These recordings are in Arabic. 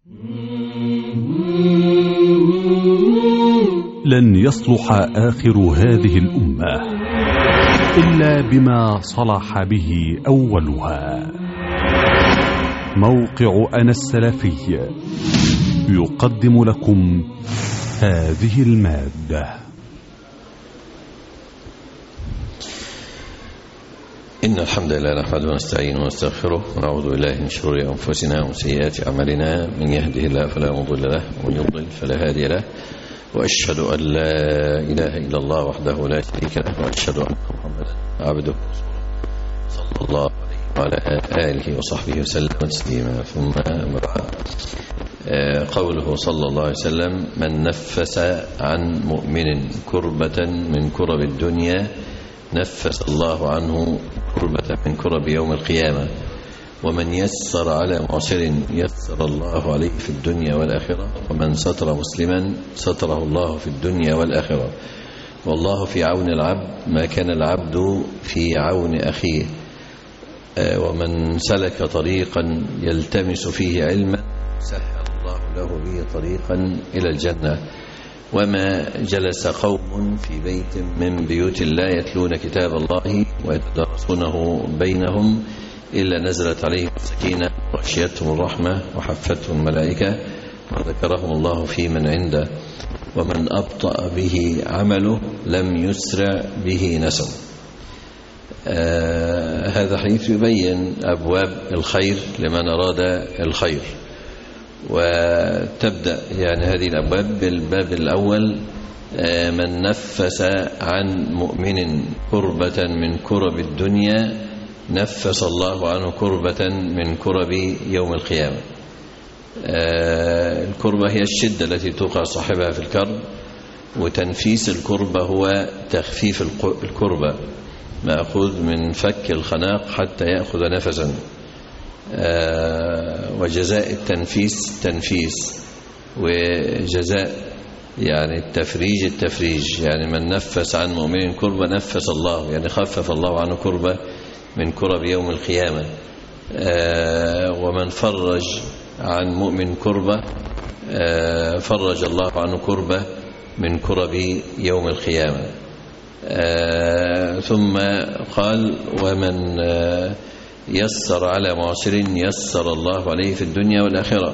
لن يصلح آخر هذه الأمة إلا بما صلح به أولها. موقع أنا السلفي يقدم لكم هذه المادة. إن الحمد لله نحمده ونستعينه ونستغفره ونعوذ بالله من شرور أنفسنا ومن سيئات أعمالنا. من يهده الله فلا مضل له ومن يضلل فلا هادي له، وأشهد أن لا إله إلا الله وحده لا شريك له، وأشهد أن محمدا عبده صلى الله عليه وعلى آله وصحبه وسلم تسليما. ثم أما بعد، قوله صلى الله عليه وسلم: من نفس عن مؤمن كربة من كرب الدنيا نفس الله عنه كربة من كرب يوم القيامة، ومن يسر على معسر يسر الله عليه في الدنيا والآخرة، ومن ستر مسلما ستره الله في الدنيا والآخرة، والله في عون العبد ما كان العبد في عون أخيه، ومن سلك طريقا يلتمس فيه علما سهل الله له به طريقا إلى الجنة، وما جلس قوم في بيت من بيوت الله يتلون كتاب الله ويتدارسونه بينهم إلا نزلت عليهم السكينة وغشيتهم الرحمة وحفتهم الملائكة وذكرهم الله في من عنده، ومن أبطأ به عمله لم يسرع به نسبه. هذا حديث يبين أبواب الخير لمن أراد الخير، وتبدأ يعني هذه الأبواب بالباب الأول: من نفس عن مؤمن كربة من كرب الدنيا نفس الله عنه كربة من كرب يوم القيامة. الكربة هي الشدة التي توقع صاحبها في الكرب، وتنفيس الكربة هو تخفيف الكربة، مأخوذ من فك الخناق حتى يأخذ نفسا. وجزاء التنفيس تنفيس، وجزاء يعني التفريج، يعني من نفس عن مؤمن كربة نفس الله، يعني خفف الله عنه كربة من كرب يوم القيامة. ومن فرج عن مؤمن كربة فرج الله عنه كربة من كرب يوم القيامة. ثم قال: ومن يسر على معسر يسر الله عليه في الدنيا والآخرة،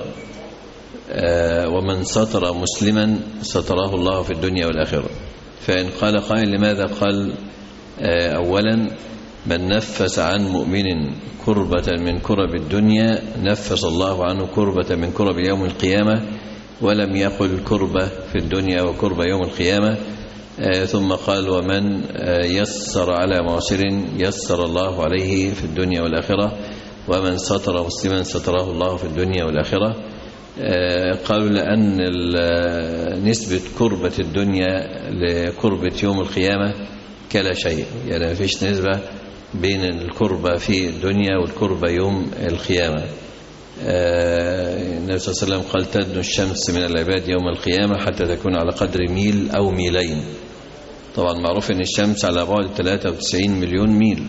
ومن ستر مسلما ستره الله في الدنيا والآخرة. فإن قال قائل: لماذا قال أولا من نفس عن مؤمن كربة من كرب الدنيا نفس الله عنه كربة من كرب يوم القيامة، ولم يقل كربة في الدنيا وكربة يوم القيامة؟ ثم قال: ومن يسر على معسر يسر الله عليه في الدنيا والآخرة، ومن ستر مسلما ستره الله في الدنيا والآخرة. قالوا لأن نسبة كربة الدنيا لكربة يوم القيامة كلا شيء، يعني ما فيش نسبة بين الكربة في الدنيا والكربة يوم القيامة. النبي صلى الله عليه وسلم قال: تدنو الشمس من العباد يوم القيامة حتى تكون على قدر ميل أو ميلين. طبعا معروف أن الشمس على بعد 93 مليون ميل.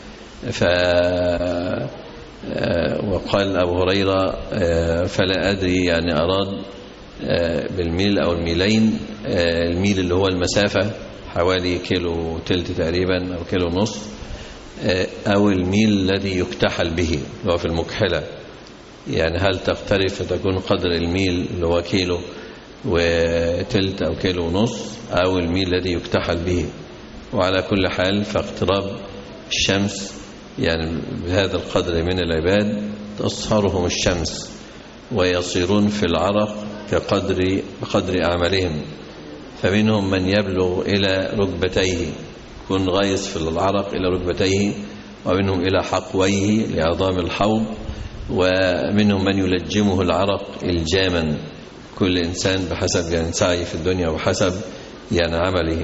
وقال أبو هريرة: فلا أدري، يعني أراد بالميل أو الميلين، الميل اللي هو المسافة حوالي كيلو تلت تقريبا أو كيلو نصف، أو الميل الذي يكتحل به اللي هو في المكحلة، يعني هل تقترب فتكون قدر الميل اللي هو كيلو وتلت أو كيلو ونص، أو الميل الذي يكتحل به. وعلى كل حال فاقتراب الشمس يعني بهذا القدر من العباد تصهرهم الشمس ويصيرون في العرق بقدر أعمالهم، فمنهم من يبلغ إلى ركبتيه، يكون غايس في العرق إلى ركبتيه، ومنهم إلى حقويه لعظام الحوض، ومنهم من يلجمه العرق الجاما، كل إنسان بحسب يعني سعي في الدنيا وحسب يعني عمله.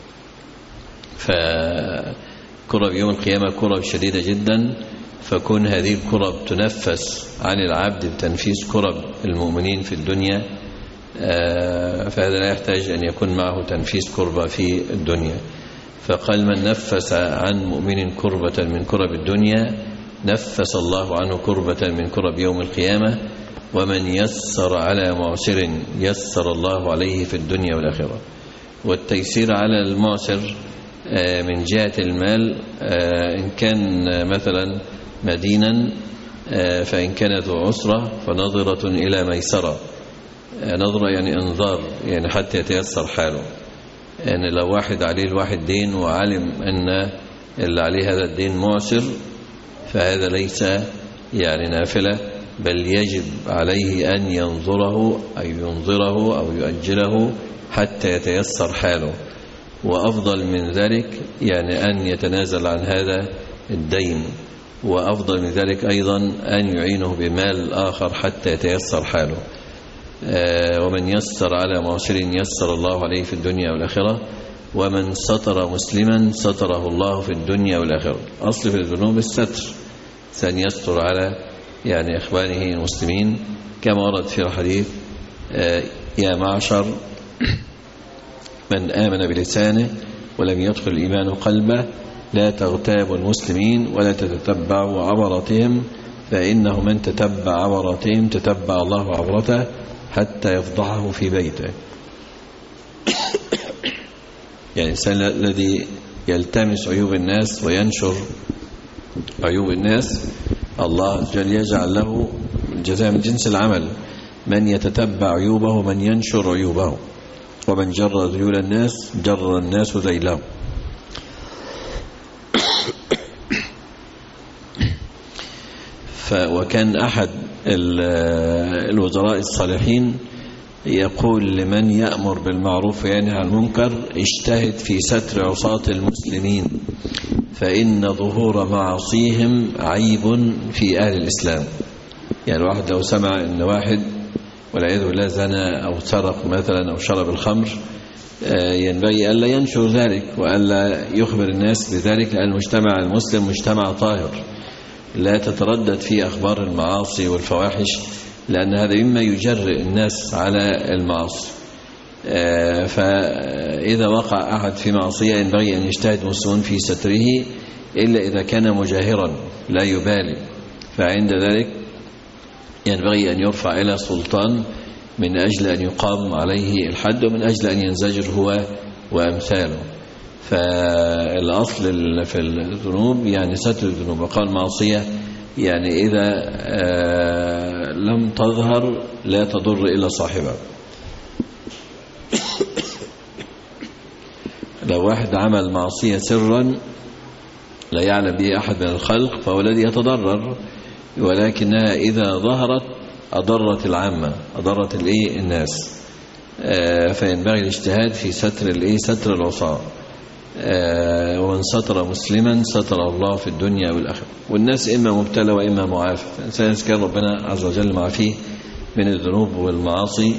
فكرب يوم القيامة كرب شديدة جدا، فكون هذه الكرب تنفس عن العبد بتنفيس كرب المؤمنين في الدنيا، فهذا لا يحتاج أن يكون معه تنفيس كربة في الدنيا. فقال: من نفس عن مؤمن كربة من كرب الدنيا نفس الله عنه كربة من كرب يوم القيامة، ومن يسر على معسر يسر الله عليه في الدنيا والآخرة. والتيسير على المعسر من جهة المال، إن كان مثلا مدينا فإن كانت عسرة فنظرة إلى ميسرة. نظرة يعني انظار، يعني حتى يتيسر حاله. يعني لو واحد عليه الواحد دين وعلم أن اللي عليه هذا الدين معسر فهذا ليس يعني نافلة، بل يجب عليه أن ينظره أو يؤجله حتى يتيسر حاله. وأفضل من ذلك يعني أن يتنازل عن هذا الدين، وأفضل من ذلك أيضا أن يعينه بمال آخر حتى يتيسر حاله. ومن يسر على معسر يسر الله عليه في الدنيا والآخرة، ومن ستر مسلما ستره الله في الدنيا والآخرة. أصل في الذنوب الستر، سن يستر على يعني إخوانه المسلمين، كما ورد في الحديث يا معشر من آمن بلسانه ولم يدخل الإيمان قلبه لا تغتابوا المسلمين ولا تتتبعوا عوراتهم، فإنه من تتبع عوراتهم تتبع الله عورته حتى يفضحه في بيته. يعني الإنسان الذي يلتمس عيوب الناس وينشر عيوب الناس الله جل يجعل له الجزاء من جنس العمل، من يتتبع عيوبه ومن ينشر عيوبه، ومن جر ذيول الناس جر الناس ذيله. وكان أحد الوزراء الصالحين يقول لمن يأمر بالمعروف وينهى عن المنكر اجتهد في ستر عصاة المسلمين، فإن ظهور معاصيهم عيب في أهل الإسلام. يعني الواحد لو سمع أن واحد والعياذ بالله زنى أو سرق مثلا أو شرب الخمر، ينبغي ألا ينشر ذلك وألا يخبر الناس بذلك، لأن المجتمع المسلم مجتمع طاهر لا تتردد فيه أخبار المعاصي والفواحش، لأن هذا مما يجرئ الناس على المعاصي. فإذا وقع أحد في معصية ينبغي أن يجتهد المسلمون في ستره، إلا إذا كان مجاهرا لا يبالي، فعند ذلك ينبغي أن يرفع إلى سلطان من أجل أن يقام عليه الحد، ومن أجل أن ينزجر هو وأمثاله. فالأصل في الذنوب يعني ستر الذنوب. وقال معصية يعني إذا لم تظهر لا تضر إلا صاحبها. لو واحد عمل معصية سرا لا يعلم به أحد من الخلق فهو الذي يتضرر، ولكنها إذا ظهرت أضرت العامة، أضرت الناس. فينبغي الاجتهاد في ستر العصاة. ومن ستر مسلما ستر الله في الدنيا والآخرة. والناس إما مبتلى وإما معافى، الإنسان كان ربنا عز وجل معافيه من الذنوب والمعاصي.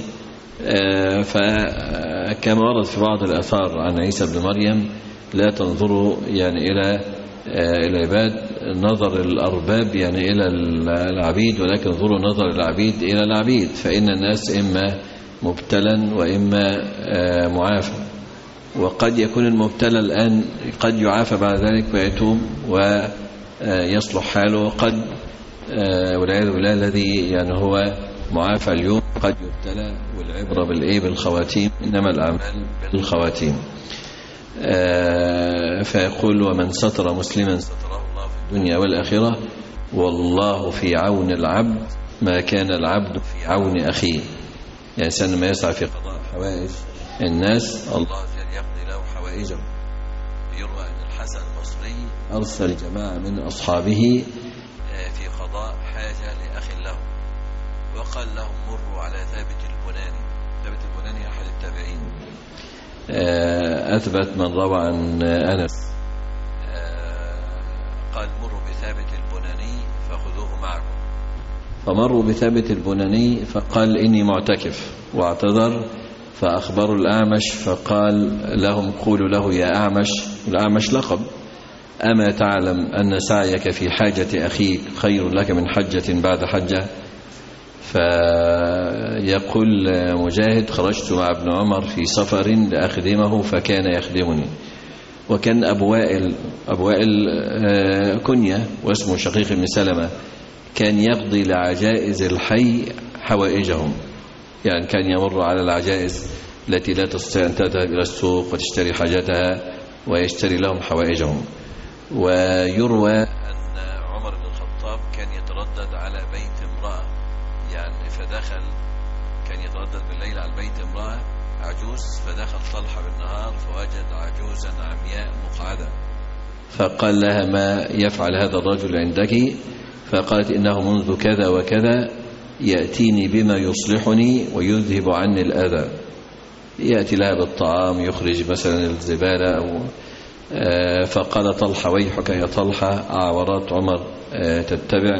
فكما ورد في بعض الآثار عن عيسى بن مريم لا تنظروا يعني إلى العباد نظر الأرباب يعني إلى العبيد، ولكن انظروا نظر العبيد إلى العبيد، فإن الناس إما مبتلا وإما معافى. وقد يكون المبتلى الآن قد يعافى بعد ذلك ويتوب ويصلح حاله، قد والعياذ بالله الذي يعني هو معافى اليوم قد يبتلى. والعبرة بالخواتيم، إنما الأعمال بالخواتيم. فيقول ومن ستر مسلما ستره الله في الدنيا والآخرة، والله في عون العبد ما كان العبد في عون أخيه. يعني إنسان ما يسعى في قضاء حوائج الناس الله يقضي له حوائجه. يروى أن الحسن البصري أرسل جماعة من أصحابه في قضاء حاجة لأخ له، وقال لهم مروا على ثابت البناني. ثابت البناني أحد التابعين، أثبت من روى عن أنس، قال مروا بثابت البناني فخذوه معكم. فمروا بثابت البناني فقال إني معتكف واعتذر، فأخبروا الأعمش فقال لهم قولوا له يا أعمش، الأعمش لقب، أما تعلم أن سعيك في حاجة أخيك خير لك من حجة بعد حجة؟ فيقول مجاهد خرجت مع ابن عمر في سفر لأخدمه فكان يخدمني. وكان أبو وائل كنية واسمه شقيق بن سلمة، كان يقضي لعجائز الحي حوائجهم. يعني كان يمر على العجائز التي لا تستطيع أن تذهب إلى السوق وتشتري حاجتها ويشتري لهم حوائجهم. ويروى أن عمر بن الخطاب كان يتردد على بيت امرأة، يعني فدخل، كان يتردد بالليل على بيت امرأة عجوز، فدخل طلحة بالنهار فوجد عجوزا عمياء مقعدة، فقال لها: ما يفعل هذا الرجل عندك؟ فقالت: إنه منذ كذا وكذا يأتيني بما يصلحني ويذهب عني الأذى. يأتي لها بالطعام، يخرج مثلا الزبالة أو فقال طلحة: ويحك يا طلحة، أعورات عمر تتبع.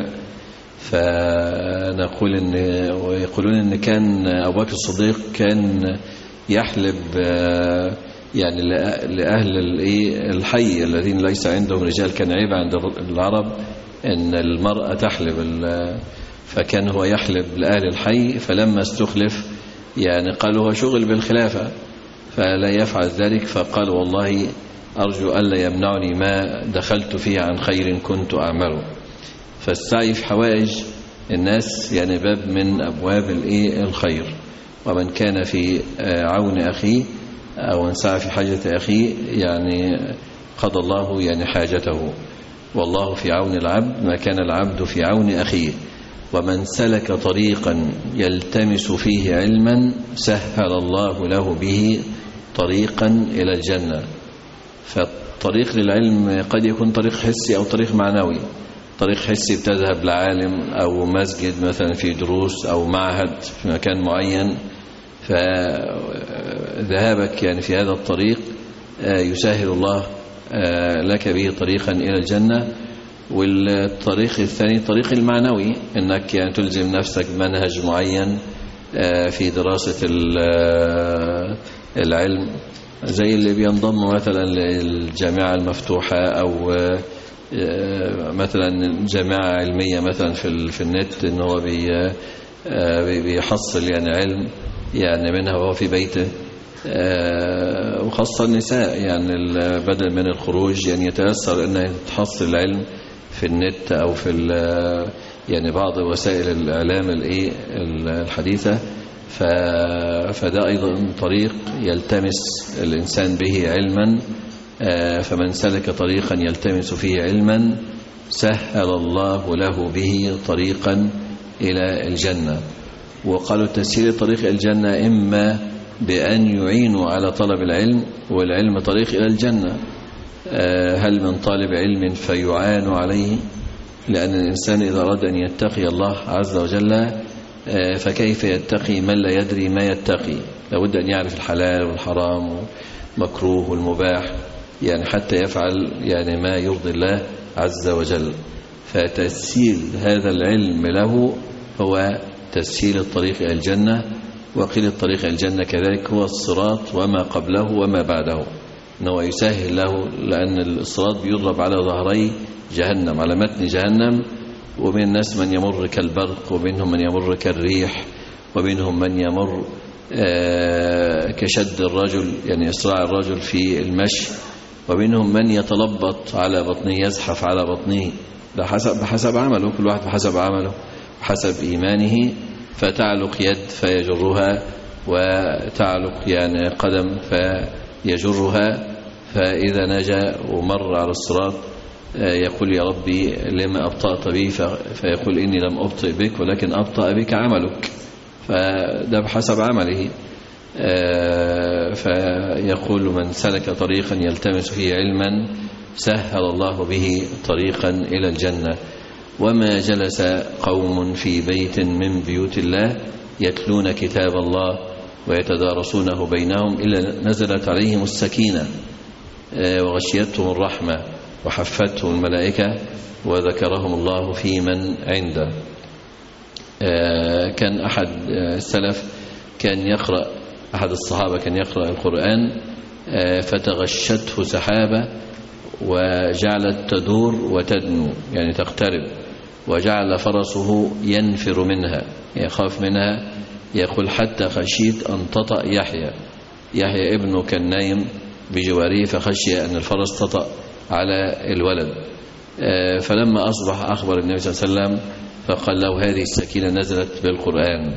فنقول ويقولون إن كان أبو بكر الصديق كان يحلب يعني لأهل الحي الذين ليس عندهم رجال، كان عيب عند العرب أن المرأة تحلب، فكان هو يحلب لأهل الحي. فلما استخلف يعني قال هو شغل بالخلافة فلا يفعل ذلك، فقال: والله أرجو ألا يمنعني ما دخلت فيه عن خير كنت أعمله. فالسعي في حوائج الناس يعني باب من أبواب الخير، ومن كان في عون أخيه أو سعى في حاجة أخيه يعني قضى الله يعني حاجته. والله في عون العبد ما كان العبد في عون أخيه. ومن سلك طريقا يلتمس فيه علما سهل الله له به طريقا إلى الجنة. فالطريق للعلم قد يكون طريق حسي أو طريق معنوي. طريق حسي بتذهب لعالم أو مسجد مثلا في دروس أو معهد في مكان معين، فذهابك يعني في هذا الطريق يسهل الله لك به طريقا إلى الجنة. والطريق الثاني طريق المعنوي، أنك يعني تلزم نفسك منهج معين في دراسة العلم، زي اللي بينضم مثلا للجامعة المفتوحة أو مثلا جامعة علمية مثلا في النت، إن هو بيحصل يعني علم يعني منها وهو في بيته. وخاصة النساء يعني بدل من الخروج يعني يتيسر أنها تحصل العلم في النت أو في يعني بعض وسائل الإعلام الحديثة. فده أيضا طريق يلتمس الإنسان به علما. فمن سلك طريقا يلتمس فيه علما سهل الله له به طريقا إلى الجنة. وقالوا تسهيل طريق الجنة إما بأن يعينوا على طلب العلم، والعلم طريق إلى الجنة. هل من طالب علم فيعان عليه؟ لأن الإنسان إذا أراد أن يتقي الله عز وجل فكيف يتقي من لا يدري ما يتقي؟ لابد أن يعرف الحلال والحرام والمكروه والمباح، يعني حتى يفعل يعني ما يرضي الله عز وجل. فتسهيل هذا العلم له هو تسهيل الطريق إلى الجنة. وقيل الطريق إلى الجنة كذلك هو الصراط وما قبله وما بعده، أنه يسهل له، لأن الصراط بيضرب على ظهري جهنم، على متن جهنم، ومن الناس من يمر كالبرق، ومنهم من يمر كالريح، ومنهم من يمر كشد الرجل يعني إسراع الرجل في المشي، ومنهم من يتلبط على بطنه، يزحف على بطنه، بحسب عمله، كل واحد بحسب عمله بحسب إيمانه. فتعلق يد فيجرها، وتعلق يعني قدم فيجرها، فإذا نجا ومر على الصراط يقول: يا ربي لما أبطأت بي؟ فيقول: إني لم أبطئ بك ولكن أبطأ بك عملك. فده بحسب عمله. فيقول: من سلك طريقا يلتمس فيه علما سهل الله به طريقا إلى الجنة. وما جلس قوم في بيت من بيوت الله يتلون كتاب الله ويتدارسونه بينهم إلا نزلت عليهم السكينة وغشيتهم الرحمة وحفتهم الملائكة وذكرهم الله في من عنده. كان أحد السلف كان يقرأ، أحد الصحابة كان يقرأ القرآن فتغشته سحابة وجعلت تدور وتدنو يعني تقترب، وجعل فرسه ينفر منها يخاف منها. يقول: حتى خشيت أن تطأ يحيى ابنه كان نايم بجواره، فخشي أن الفرس تطأ على الولد. فلما أصبح أخبر النبي صلى الله عليه وسلم، فقال له هذه السكينة نزلت بالقرآن.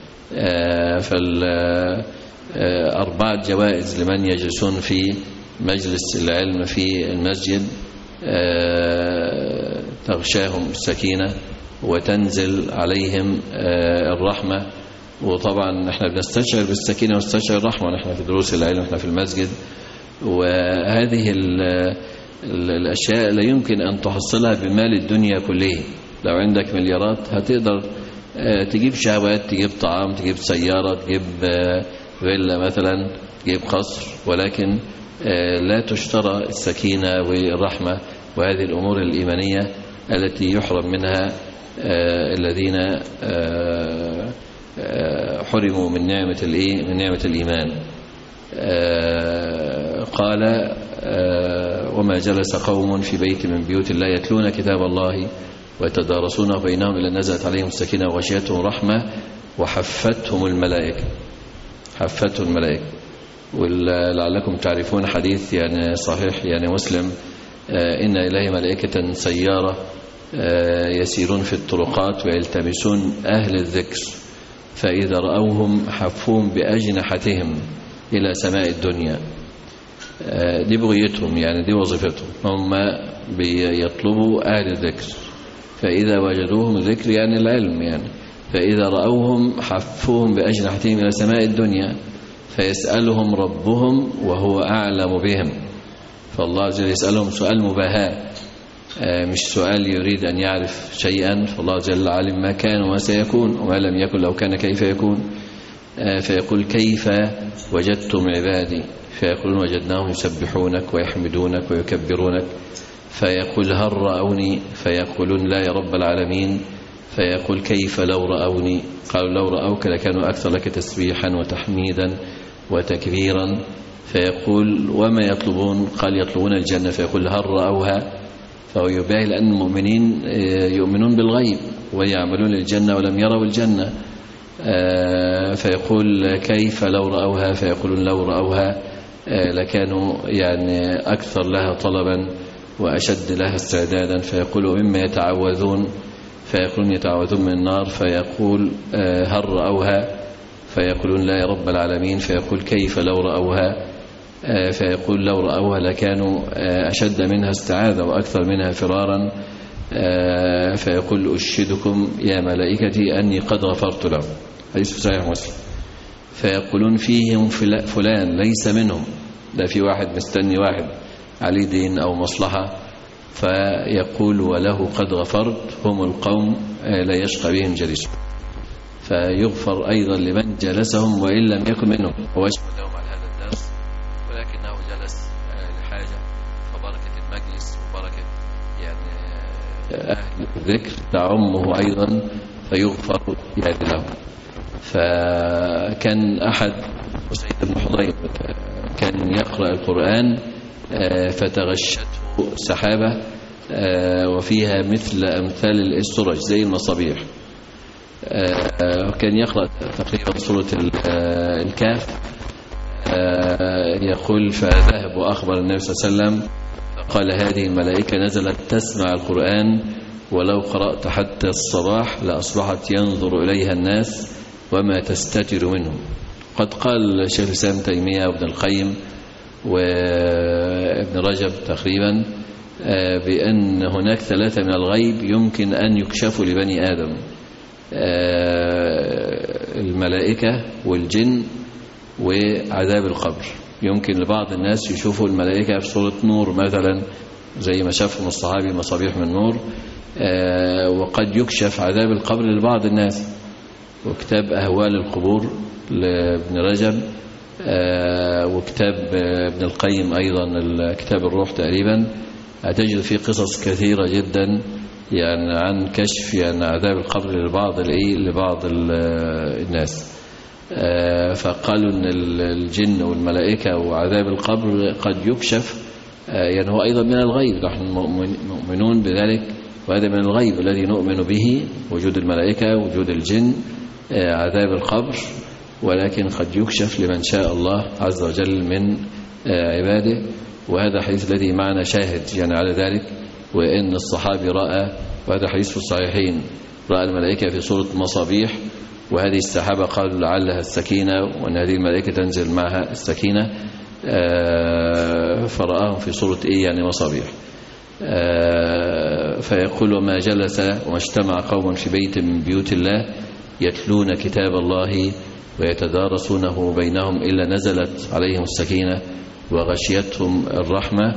فالأربعة جوائز لمن يجلسون في مجلس العلم في المسجد، تغشاهم السكينة وتنزل عليهم الرحمة. وطبعا احنا بنستشعر بالسكينة ونستشعر الرحمة نحن في دروس العلم، نحن في المسجد. وهذه الأشياء لا يمكن أن تحصلها بمال الدنيا كله. لو عندك مليارات هتقدر تجيب شهوات، تجيب طعام، تجيب سيارة، تجيب فيلا مثلا، تجيب قصر، ولكن لا تشترى السكينة والرحمة وهذه الأمور الإيمانية التي يحرم منها الذين حرموا من نعمة الإيمان. قال وما جلس قوم في بيت من بيوت الله يتلون كتاب الله ويتدارسونه بينهم إلا نزلت عليهم السكينة وغشيتهم رحمة وحفتهم الملائكة. حفتهم الملائكة. ولعلكم تعرفون حديث يعني صحيح يعني مسلم، إن إليه ملائكة سيارة يسيرون في الطرقات ويلتمسون أهل الذكر، فإذا رأوهم حفوهم بأجنحتهم إلى سماء الدنيا. دي بغيتهم، يعني دي وظيفتهم، هم بيطلبوا أهل الذكر، فإذا وجدوهم الذكر يعني العلم يعني، فإذا رأوهم حفوهم بأجنحتهم إلى سماء الدنيا فيسألهم ربهم وهو أعلم بهم. فالله جل يسألهم سؤال مباهاة، مش سؤال يريد أن يعرف شيئا، فالله جل علم ما كان وما سيكون، وما لم يكن لو كان كيف يكون. فيقول كيف وجدتم عبادي؟ فيقولون وجدناهم يسبحونك ويحمدونك ويكبرونك. فيقول هل رأوني؟ فيقولون لا يا رب العالمين. فيقول كيف لو رأوني؟ قالوا لو رأوك لكانوا أكثر لك تسبيحا وتحميدا وتكبيرا. فيقول وما يطلبون؟ قال يطلبون الجنة. فيقول هل رأوها؟ فهو يباهي لأن المؤمنين يؤمنون بالغيب ويعملون الجنة ولم يروا الجنة. فيقول كيف لو رأوها؟ فيقولون لو رأوها لكانوا يعني أكثر لها طلبا وأشد لها استعدادا. فيقول مما يتعوذون؟ فيقولون يتعوذون من النار. فيقول هل رأوها؟ فيقولون لا يا رب العالمين. فيقول كيف لو رأوها؟ فيقول لو رأوها لكانوا أشد منها استعاذة وأكثر منها فرارا. فيقول أشهدكم يا ملائكتي أني قد غفرت لهم. حديث صحيح مسلم. فيقولون فيهم فلان ليس منهم، ده في واحد مستني واحد عليه دين أو مصلحة. فيقول وله قد غفرت، هم القوم لا يشقى بهم جليسهم. فيغفر أيضا لمن جلسهم وإن لم يكن منهم. هو يشهد لهم على هذا الدرس ولكنه جلس لحاجة، فبركة المجلس وبركة يعني أهل الذكر تعمه أيضا فيغفر يعني له. فكان أحد سيد بن حضير كان يقرأ القرآن فتغشته سحابة وفيها مثل أمثال السرج زي المصابيح. كان يقرأ تقريبا سورة الكهف. يقول فذهب وأخبر النبي صلى الله عليه وسلم قال هذه الملائكة نزلت تسمع القرآن ولو قرأت حتى الصباح لأصبحت ينظر إليها الناس وما تستتر منهم. قد قال شيخ الإسلام تيمية وابن القيم وابن رجب تقريبا بأن هناك 3 من الغيب يمكن أن يكشفوا لبني آدم: الملائكة والجن وعذاب القبر. يمكن لبعض الناس يشوفوا الملائكة في صورة نور مثلا زي ما شافهم الصحابي مصابيح من نور، وقد يكشف عذاب القبر لبعض الناس. وكتاب أهوال القبور لابن رجب وكتاب ابن القيم أيضا كتاب الروح تقريبا هتجد فيه قصص كثيرة جدا يعني عن كشف يعني عذاب القبر لبعض الناس. فقالوا ان الجن والملائكة وعذاب القبر قد يكشف، يعني هو أيضا من الغيب، نحن مؤمنون بذلك وهذا من الغيب الذي نؤمن به، وجود الملائكة وجود الجن عذاب القبر، ولكن قد يكشف لمن شاء الله عز وجل من عباده. وهذا حديث الذي معنا شاهد يعني على ذلك، وإن الصحابي رأى، وهذا حديث في الصحيحين، رأى الملائكة في صورة مصابيح، وهذه السحابة قالوا لعلها السكينة، وأن هذه الملائكة تنزل معها السكينة، فرآهم في صورة يعني مصابيح. فيقول وما جلس وما اجتمع قوم في بيت من بيوت الله يتلون كتاب الله ويتدارسونه بينهم إلا نزلت عليهم السكينة وغشيتهم الرحمة.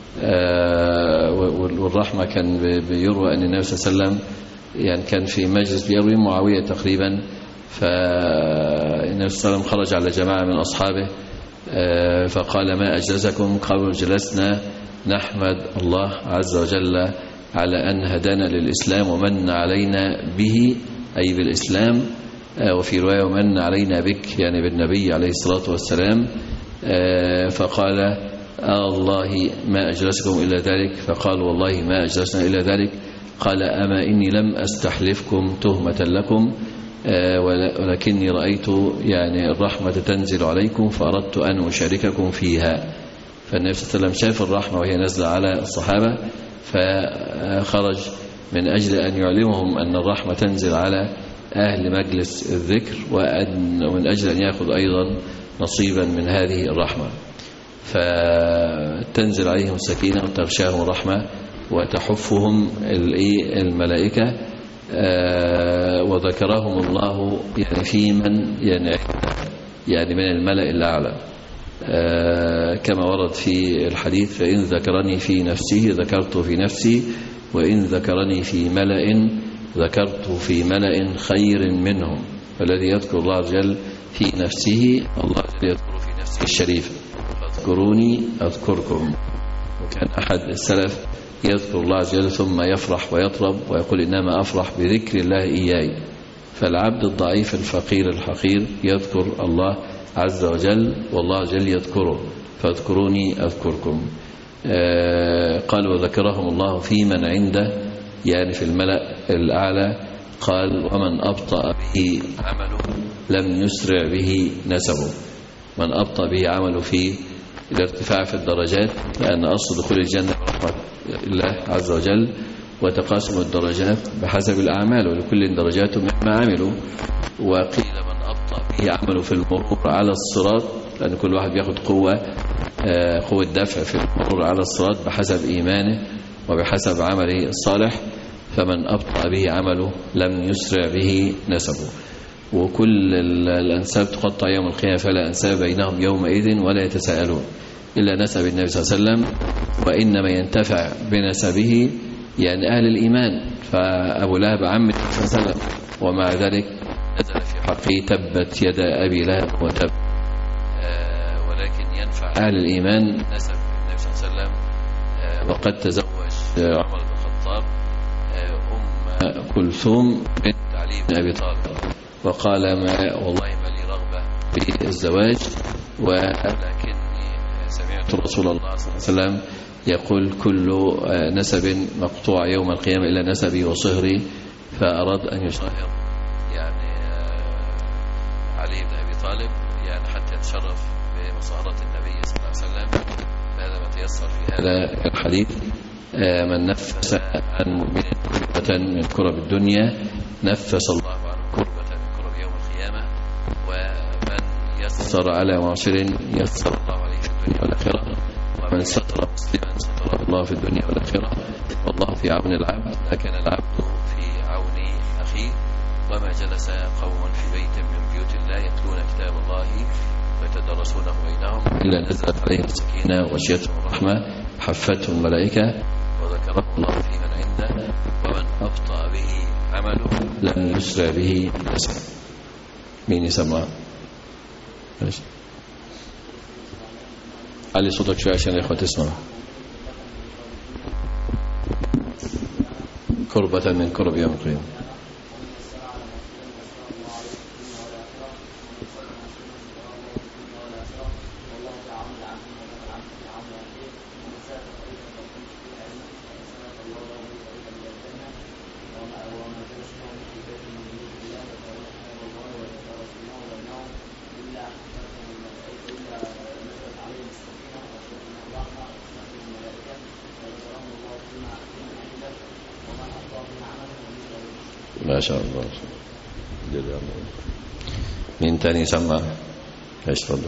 والرحمة كان بيروى أن النبي صلى الله عليه وسلم يعني كان في مجلس بيروي معاوية تقريبا، فالنبي صلى الله عليه وسلم خرج على جماعة من أصحابه فقال ما أجلسكم؟ قالوا جلسنا نحمد الله عز وجل على أن هدانا للإسلام ومن علينا به أي بالإسلام، وفي رواية ومن علينا بك يعني بالنبي عليه الصلاة والسلام. فقال الله ما أجلسكم إلا ذلك؟ فقال والله ما أجلسنا إلا ذلك. قال أما إني لم أستحلفكم تهمة لكم ولكني رأيت يعني الرحمة تنزل عليكم فأردت أن أشارككم فيها. فالنبي صلى الله عليه وسلم شاف الرحمة وهي نزل على الصحابة فخرج من أجل أن يعلمهم أن الرحمة تنزل على أهل مجلس الذكر، ومن أجل أن يأخذ أيضا نصيبا من هذه الرحمة. فتنزل عليهم السكينة وتغشاهم الرحمة وتحفهم الملائكة، وذكرهم الله يعني في من يعني من الملأ الأعلى، كما ورد في الحديث فإن ذكرني في نفسه ذكرته في نفسي وإن ذكرني في ملأ ذكرته في ملأ خير منهم. فالذي يذكر الله عز وجل في نفسه الله يذكر في نفسه الشريف، فاذكروني أذكركم. وكان أحد السلف يذكر الله عز وجل ثم يفرح ويطرب ويقول إنما أفرح بذكر الله إياي. فالعبد الضعيف الفقير الحقير يذكر الله عز وجل والله عز وجل يذكره، فاذكروني أذكركم. قال وذكرهم الله في من عنده يعني في الملأ الأعلى. قال ومن أبطأ به عمله لم يسرع به نسبه. من أبطأ به عمله في الارتفاع في الدرجات، لأن أصل دخول الجنة برحمة الله عز وجل، وتقاسم الدرجات بحسب الأعمال ولكل درجات مما عملوا. وقيل من أبطأ به عمله في المرور على الصراط، لأن كل واحد بياخد قوة دفع في المرور على الصراط بحسب إيمانه وبحسب عمله الصالح. فمن أبطأ به عمله لم يسرع به نسبه. وكل الأنساب تقطع يوم القيامة فلا أنساب بينهم يومئذ ولا يتساءلون إلا نسب النبي صلى الله عليه وسلم، وإنما ينتفع بنسبه يعني أهل الإيمان. فأبو لهب عم النبي صلى الله عليه وسلم ومع ذلك نزل في حقه تبت يدا أبي لهب وتب. ولكن ينفع أهل الإيمان نسب النبي صلى الله عليه وسلم. وقد تزوج عمر بن الخطاب أم كلثوم بنت علي بن أبي طالب، وقال ما والله ما لي رغبة في الزواج، ولكني سمعت رسول الله صلى الله عليه وسلم يقول كل نسب مقطوع يوم القيامة إلا نسبي وصهري، فأراد أن يشهر يعني علي بن أبي طالب يعني حتى يتشرف بمصاهرة النبي صلى الله عليه وسلم. هذا ما تيسر في هذا الحديث. من نفس عن مؤمن كربة من كرب الدنيا نفس الله عنه كربة من كرب يوم القيامة. ومن يسر على معسر يسر الله عليه في الدنيا والآخرة، ومن ستر مسلما ستره الله في الدنيا والآخرة. والله في عون العبد ما كان العبد في عون أخيه. وما جلس قوم في بيت من بيوت الله يتلون كتاب الله ويتدرسونه بينهم إلا نزلت عليهم السكينة وغشيتهم الرحمة حفتهم الملائكة وذكرهم الله في من عنده. ومن أبطأ به عمله لم يسرع به نسبه. مين يسمع؟ علي صوتك شوية عشان الإخوة تسمع. كربة من كرب يوم القيامة. شاء الله. مين تاني يسمع؟ ايش تفضل.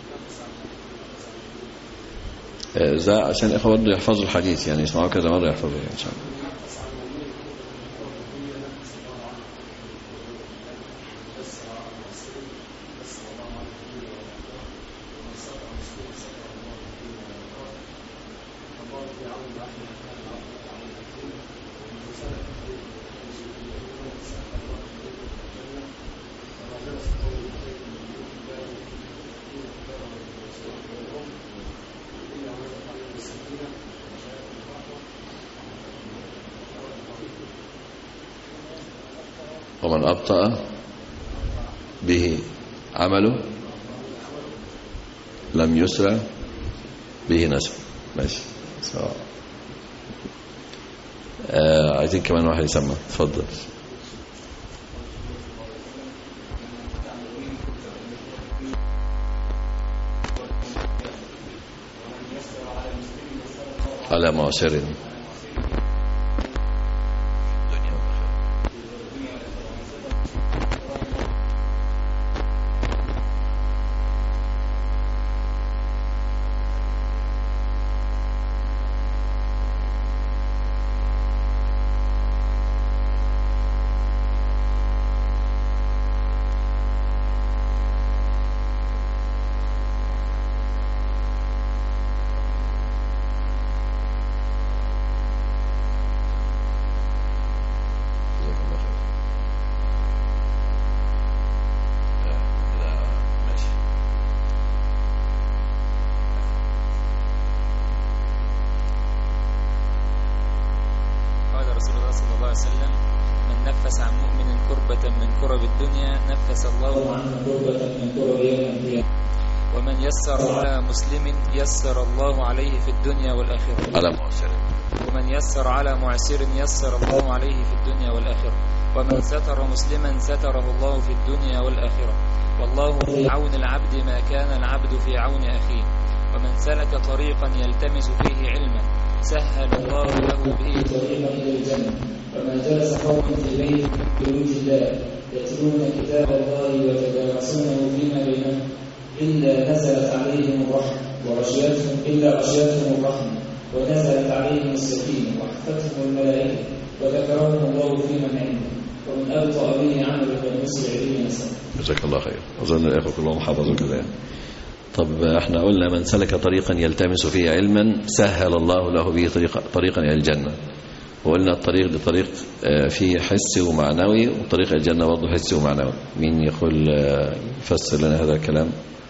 عشان الإخوة برضه يحفظوا الحديث، يعني يسمعوا كذا مرة يحفظوا إن شاء الله. ومن أبطأ به عمله لم يسرع به نسبه. ماشي سواء. عايزين كمان واحد يسمع. تفضل. على معسر يسر الله عليه في الدنيا والآخرة. على معسر. ومن يسر على معسر يسر الله عليه في الدنيا والآخرة. ومن ستر مسلما ستره الله في الدنيا والآخرة. والله في عون العبد ما كان العبد في عون أخيه. ومن سلك طريقا يلتمس فيه علما سهل الله له به طريقا إلى الجنة. وما جلس قوم في بيت بيوت الله يتلون كتاب الله ويتدارسونه فيما بينهم إلا نزلت عليهم الرحمة غشيتهم الرحمة ونزلت عليهم السكينة وحفتهم الملائكة وذكرهم الله في من عنده. ومن أبطأ به عمله فليسرع به نسبه. جزاك الله خير. أظن الأخوة كلهم حفظوا كذا. طب احنا قلنا من سلك طريقا يلتمس فيه علما سهل الله له به طريقا إلى الجنة. وقلنا الطريق ده طريق فيه حسي ومعنوي، وطريق الجنة برضه حسي ومعنوي. مين يقول يفسر لنا هذا الكلام؟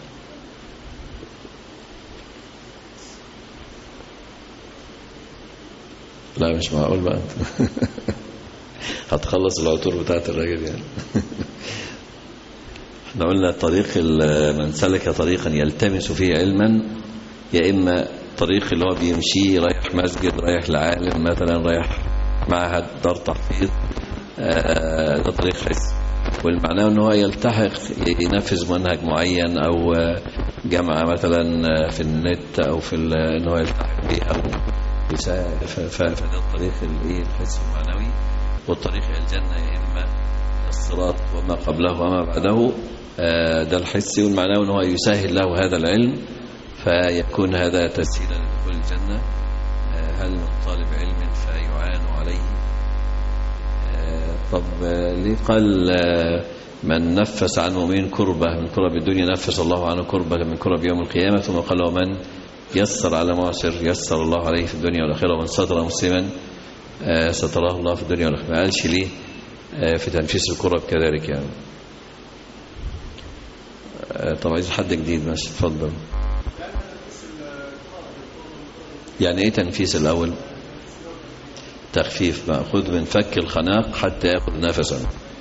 لا مش معقول بقى انت هتخلص العطور بتاعت الراجل يعني. احنا قلنا الطريق من سلك طريقا يلتمس فيه علما، يا اما طريق اللي هو بيمشي رايح مسجد، رايح لعالم مثلا، رايح معهد دار تحفيظ، ده طريق حس. والمعنى ان هو يلتحق ينفذ منهج معين او جامعه مثلا في النت او في ان هو يلتحق بيها فده الطريق الحس المعنوي. والطريق الى الجنه يا اما الصراط وما قبله وما بعده، ده الحسي. والمعنوي ان هو يسهل له هذا العلم فيكون هذا تسهيلا لدخول الجنه. هل من طالب علم فيعان عليه؟ طب ليه قال من نفس عن مؤمن كربة من كرب الدنيا نفس الله عنه كربة من كرب يوم القيامة؟ ثم قال ومن يسر على معسر يسر الله عليه في الدنيا والآخرة. ومن ستر مسلما ستراه الله في الدنيا والآخرة. ما قالش ليه في تنفيس الكرب كذلك يعني. طب عايز حد جديد ماشي اتفضل. يعني ايه تنفيس الاول؟ تخفيف، مأخوذ من فك الخناق حتى يأخذ نفسا.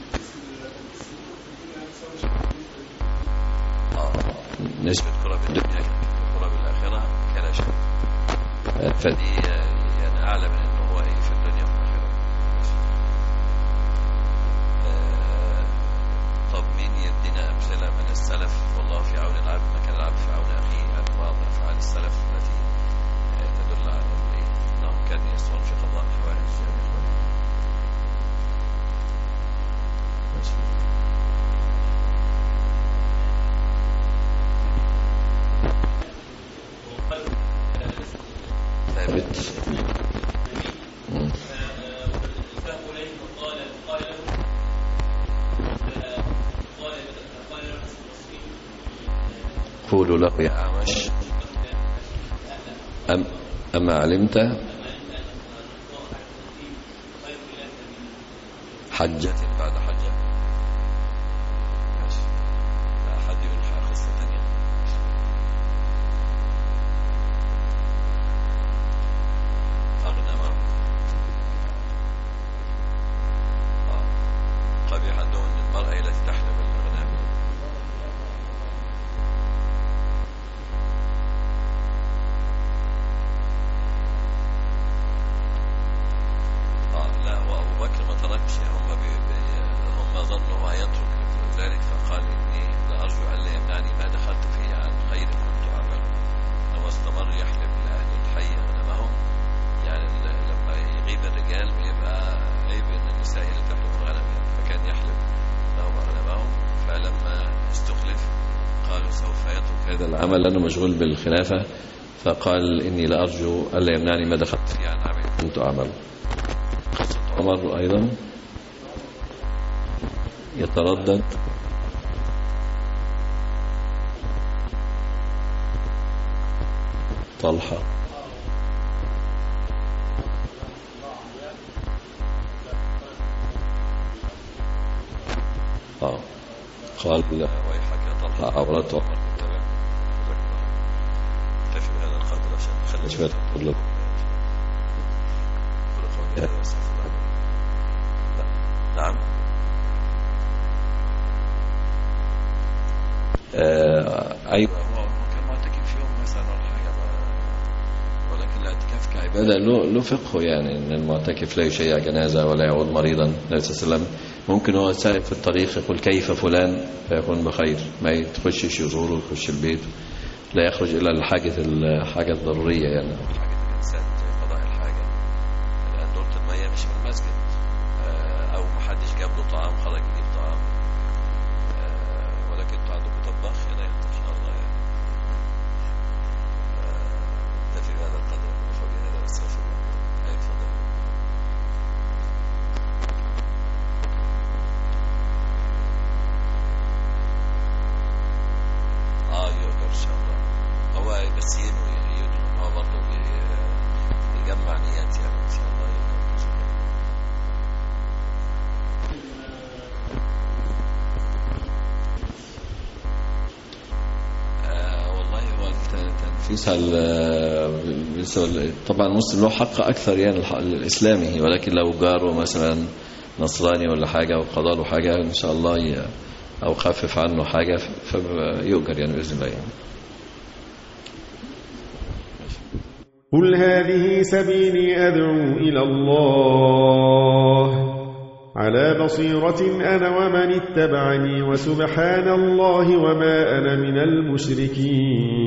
نسبة كرب الدنيا كرب الآخرة كلا شيء، فدي يعني أعلى من أنه هو في الدنيا والآخرة. طب مين يدينا أمثلة من السلف؟ والله في عون العبد ما كان العبد في عون أخيه. هل بعض أفعال السلف التي تدل على أنهم كانوا يسرون في قضاء حوائج ثابت. قولوا له يا أعمش أما علمت حجة بعد حجة. لا أحد يلحق قصة ثانية. أغنمه قبيح دون المرأة التي تحلب الأغنام. لا وأبو بكر ما تركش، هم ظنوا هيترك ذلك، فقال إني لأرجو أن لا يمنعني ما دخلت فيه عن خير كنت أعمله. لما استمر يحلب لأهل الحي أغنمهم، يعني لما يغيب الرجال بيبقى عيب إن النساء اللي تحلب الغنم، فكان يحلب لهم أغنمهم. فلما استخلف قالوا سوف يترك هذا العمل لأنه مشغول بالخلافة، فقال إني لأرجو أن لا يمنعني ما دخلت فيه عن عمل كنت أعمله. عمر أيضا يتردد طلحة قال لا ويحك يا طلحة عورات عمر. كيف بهذا القدر عشان نخلي شوية تقول نعم. أيوة كان معتكف يوم مثلا ولا حاجة، ولكن الاعتكاف كعبادة له فقه، يعني إن المعتكف لا يشيع جنازة ولا يعود مريضا. النبي صلى الله عليه وسلم ممكن هو سائر في الطريق يقول كيف فلان فيكون بخير، ما يتخشش يزوره ويخش البيت، لا يخرج إلا الحاجة الضرورية، يعني حاجة الإنسان زي قضاء الحاجة. الآن دورة المياه مش من المسجد، أو محدش جاب له طعام خرج يجيب طعام، ولكن انتوا عندكم طباخ هنا إن شاء الله، يعني نكتفي بهذا القدر ونخرج هذا واستغفر الله. أي تفضل. يقدر إن شاء الله، هو بس ينوي هو برضه يجمع نيات، يعني إن شاء الله يقدر. والله هو التنفيس على طبعا المسلم له حق أكثر، يعني الإسلامي، ولكن لو جاره مثلا نصراني ولا حاجة وقضى له حاجة إن شاء الله أو خفف عنه حاجة فيؤجر، يعني بإذن الله. يعني قل هذه سبيلي أدعو إلى الله على بصيرة أنا ومن اتبعني، وسبحان الله وما أنا من المشركين.